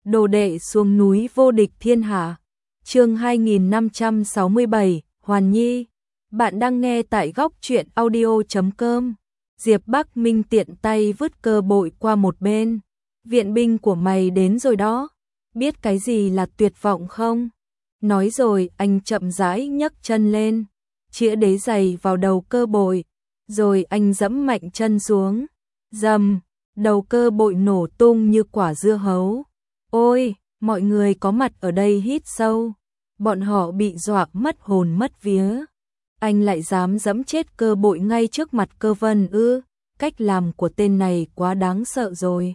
Đồ đệ xuống núi vô địch thiên hạ. Chương 2567, Hoàn Nhi. Bạn đang nghe tại góc truyện audio.com. Diệp Bắc Minh tiện tay vứt cơ bội qua một bên. Viện binh của mày đến rồi đó. Biết cái gì là tuyệt vọng không? Nói rồi anh chậm rãi nhấc chân lên, chĩa đế giày vào đầu cơ bội, rồi anh giẫm mạnh chân xuống. Rầm, đầu cơ bội nổ tung như quả dưa hấu. Ôi, mọi người có mặt ở đây hít sâu. Bọn họ bị dọa mất hồn mất vía. Anh lại dám giẫm chết cơ bội ngay trước mặt Cơ Vân ư? Cách làm của tên này quá đáng sợ rồi.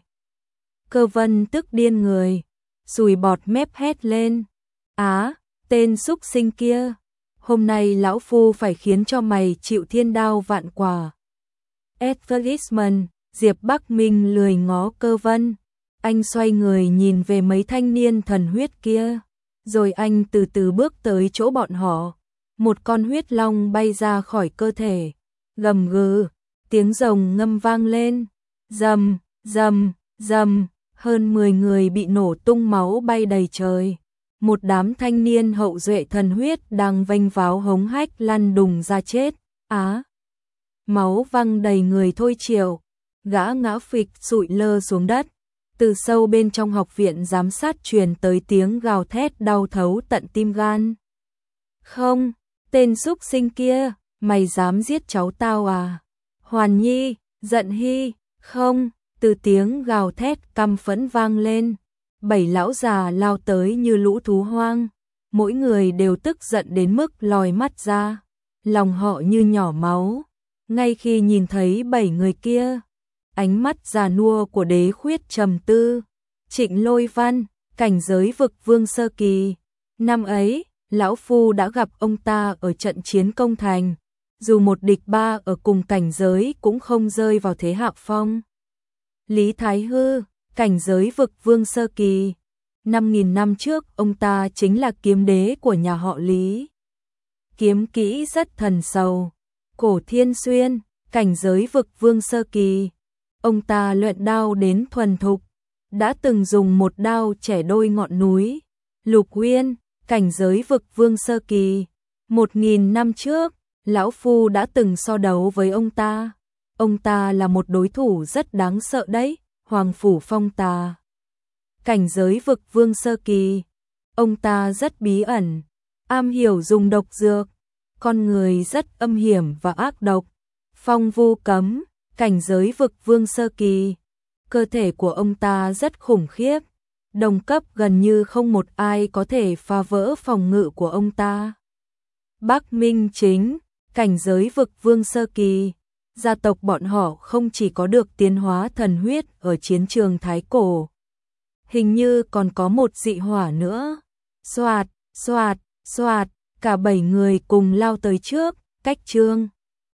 Cơ Vân tức điên người, sùi bọt mép hét lên. Á, tên xúc sinh kia, hôm nay lão phu phải khiến cho mày chịu thiên đao vạn quả. Advertisement, Diệp Bắc Minh lười ngó Cơ Vân. Anh xoay người nhìn về mấy thanh niên thần huyết kia, rồi anh từ từ bước tới chỗ bọn họ. Một con huyết long bay ra khỏi cơ thể, gầm gừ, tiếng rồng ngâm vang lên. Rầm, rầm, rầm, hơn 10 người bị nổ tung, máu bay đầy trời. Một đám thanh niên hậu duệ thần huyết đang vênh váo hống hách lăn đùng ra chết. Á, máu văng đầy người Thôi Triệu, gã ngã phịch sụi lơ xuống đất. Từ sâu bên trong học viện giám sát truyền tới tiếng gào thét đau thấu tận tim gan. Không, tên xúc sinh kia, mày dám giết cháu tao à? Hoàn Nhi, giận Hy, không, từ tiếng gào thét căm phẫn vang lên. 7 lão già lao tới như lũ thú hoang, mỗi người đều tức giận đến mức lòi mắt ra, lòng họ như nhỏ máu. Ngay khi nhìn thấy 7 người kia, ánh mắt già nua của Đế Khuyết trầm tư. Trịnh Lôi Văn, cảnh giới vực vương sơ kỳ. Năm ấy, lão phu đã gặp ông ta ở trận chiến công thành, dù một địch ba ở cùng cảnh giới cũng không rơi vào thế hạ phong. Lý Thái Hư, cảnh giới vực vương sơ kỳ. 5.000 năm trước, ông ta chính là kiếm đế của nhà họ Lý. Kiếm kỹ rất thần sầu. Cổ Thiên Xuyên, cảnh giới vực vương sơ kỳ. Ông ta luyện đao đến thuần thục, đã từng dùng một đao chẻ đôi ngọn núi. Lục Uyên, cảnh giới vực vương sơ kỳ. 1.000 năm trước, lão phu đã từng so đấu với ông ta. Ông ta là một đối thủ rất đáng sợ đấy. Hoàng Phủ Phong Tà, cảnh giới vực vương sơ kỳ. Ông ta rất bí ẩn, am hiểu dùng độc dược, con người rất âm hiểm và ác độc. Phong Vu Cấm, cảnh giới vực vương sơ kỳ. Cơ thể của ông ta rất khủng khiếp, đồng cấp gần như không một ai có thể phá vỡ phòng ngự của ông ta. Bắc Minh Chính, cảnh giới vực vương sơ kỳ. Gia tộc bọn họ không chỉ có được tiến hóa thần huyết ở chiến trường Thái Cổ, hình như còn có một dị hỏa nữa. Xoạt, xoạt, xoạt, cả 7 người cùng lao tới trước, cách Trương